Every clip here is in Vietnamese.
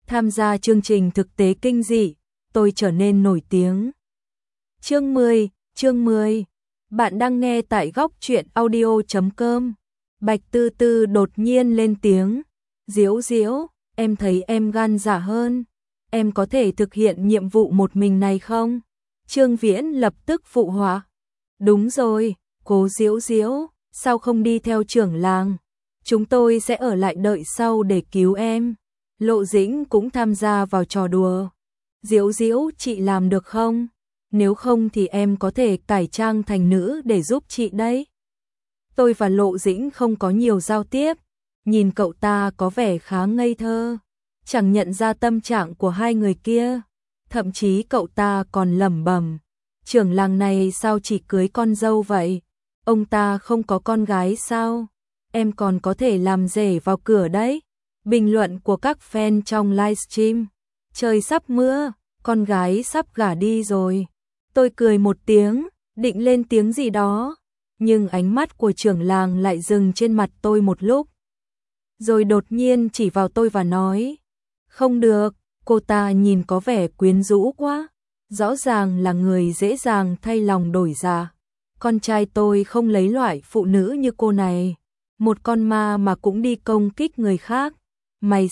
tham gia chương trình thực tế kinh dị, tôi trở nên nổi tiếng. Chương 10. Bạn đang nghe tại góc truyện audio.com. Bạch Tư Tư đột nhiên lên tiếng. Diễu Diễu, em thấy em gan dạ hơn. Em có thể thực hiện nhiệm vụ một mình này không? Trương Viễn lập tức phụ họa. Đúng rồi, cố Diễu Diễu, sao không đi theo trưởng làng? Chúng tôi sẽ ở lại đợi sau để cứu em. Lộ Dĩnh cũng tham gia vào trò đùa. Diễu Diễu, chị làm được không? Nếu không thì em có thể cải trang thành nữ để giúp chị đấy. Tôi và Lộ Dĩnh không có nhiều giao tiếp, nhìn cậu ta có vẻ khá ngây thơ, chẳng nhận ra tâm trạng của hai người kia. Thậm chí cậu ta còn lẩm bẩm, trưởng làng này sao chỉ cưới con dâu vậy? Ông ta không có con gái sao? Em còn có thể làm rể vào cửa đấy. Bình luận của các fan trong livestream. Trời sắp mưa, con gái sắp gả đi rồi. Tôi cười một tiếng, định lên tiếng gì đó, nhưng ánh mắt của trưởng làng lại dừng trên mặt tôi một lúc. Rồi đột nhiên chỉ vào tôi và nói, không được, cô ta nhìn có vẻ quyến rũ quá, rõ ràng là người dễ dàng thay lòng đổi dạ. Con trai tôi không lấy loại phụ nữ như cô này, một con ma mà cũng đi công kích người khác. Mày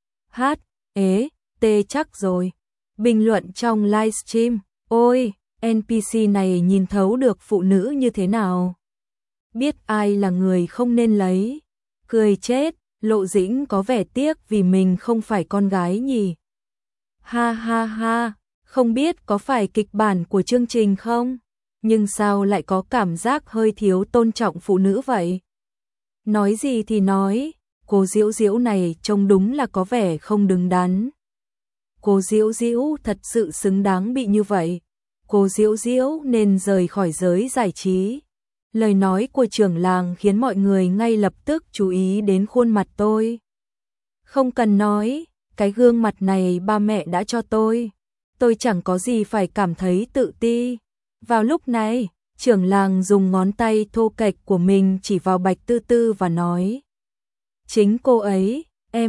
T chắc rồi. Bình luận trong livestream, ôi, NPC này nhìn thấu được phụ nữ như thế nào. Biết ai là người không nên lấy. Cười chết, Lộ Dĩnh có vẻ tiếc vì mình không phải con gái nhỉ. Ha ha ha, không biết có phải kịch bản của chương trình không? Nhưng sao lại có cảm giác hơi thiếu tôn trọng phụ nữ vậy? Nói gì thì nói, cô Diễu Diễu này trông đúng là có vẻ không đứng đắn. Cô Diễu Diễu thật sự xứng đáng bị như vậy. Cô Diễu Diễu nên rời khỏi giới giải trí. Lời nói của trưởng làng khiến mọi người ngay lập tức chú ý đến khuôn mặt tôi. Không cần nói, cái gương mặt này ba mẹ đã cho tôi. Tôi chẳng có gì phải cảm thấy tự ti. Vào lúc này, trưởng làng dùng ngón tay thô kệch của mình chỉ vào Bạch Tư Tư và nói. Chính cô ấy,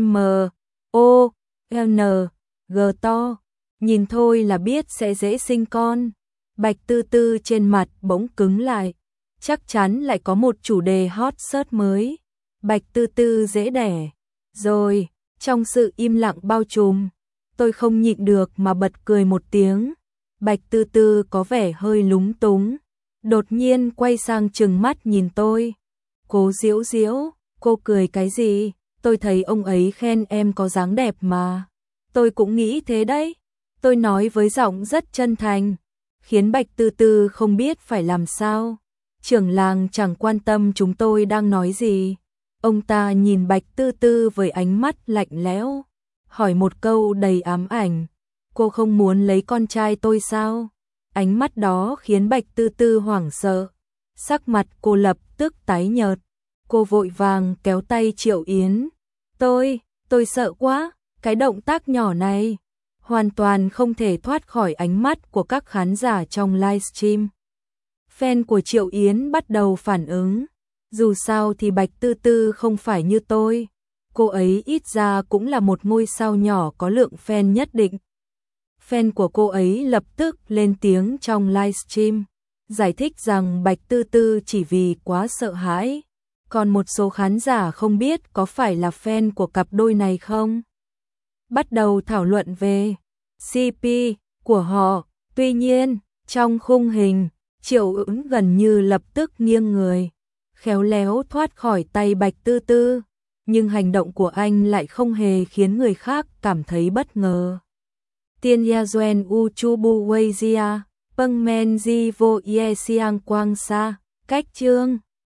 M-O-N-G to, nhìn thôi là biết sẽ dễ sinh con. Bạch Tư Tư trên mặt bỗng cứng lại, chắc chắn lại có một chủ đề hot search mới. Bạch Tư Tư dễ đẻ. Rồi, trong sự im lặng bao trùm, tôi không nhịn được mà bật cười một tiếng. Bạch Tư Tư có vẻ hơi lúng túng, đột nhiên quay sang trừng mắt nhìn tôi. Cố Diễu Diễu, cô cười cái gì? Tôi thấy ông ấy khen em có dáng đẹp mà. Tôi cũng nghĩ thế đấy. Tôi nói với giọng rất chân thành, khiến Bạch Tư Tư không biết phải làm sao. Trưởng làng chẳng quan tâm chúng tôi đang nói gì. Ông ta nhìn Bạch Tư Tư với ánh mắt lạnh lẽo, hỏi một câu đầy ám ảnh. Cô không muốn lấy con trai tôi sao? Ánh mắt đó khiến Bạch Tư Tư hoảng sợ. Sắc mặt cô lập tức tái nhợt. Cô vội vàng kéo tay Triệu Yến. Tôi sợ quá, cái động tác nhỏ này hoàn toàn không thể thoát khỏi ánh mắt của các khán giả trong livestream. Fan của Triệu Yến bắt đầu phản ứng. Dù sao thì Bạch Tư Tư không phải như tôi. Cô ấy ít ra cũng là một ngôi sao nhỏ có lượng fan nhất định. Fan của cô ấy lập tức lên tiếng trong livestream, giải thích rằng Bạch Tư Tư chỉ vì quá sợ hãi. Còn một số khán giả không biết có phải là fan của cặp đôi này không? Bắt đầu thảo luận về CP của họ. Tuy nhiên, trong khung hình, Triệu Yến gần như lập tức nghiêng người, khéo léo thoát khỏi tay Bạch Tư Tư. Nhưng hành động của anh lại không hề khiến người khác cảm thấy bất ngờ. Tiên ya duen u chu bu wei jia, peng men ji vo ye siang quang sa, cách chương.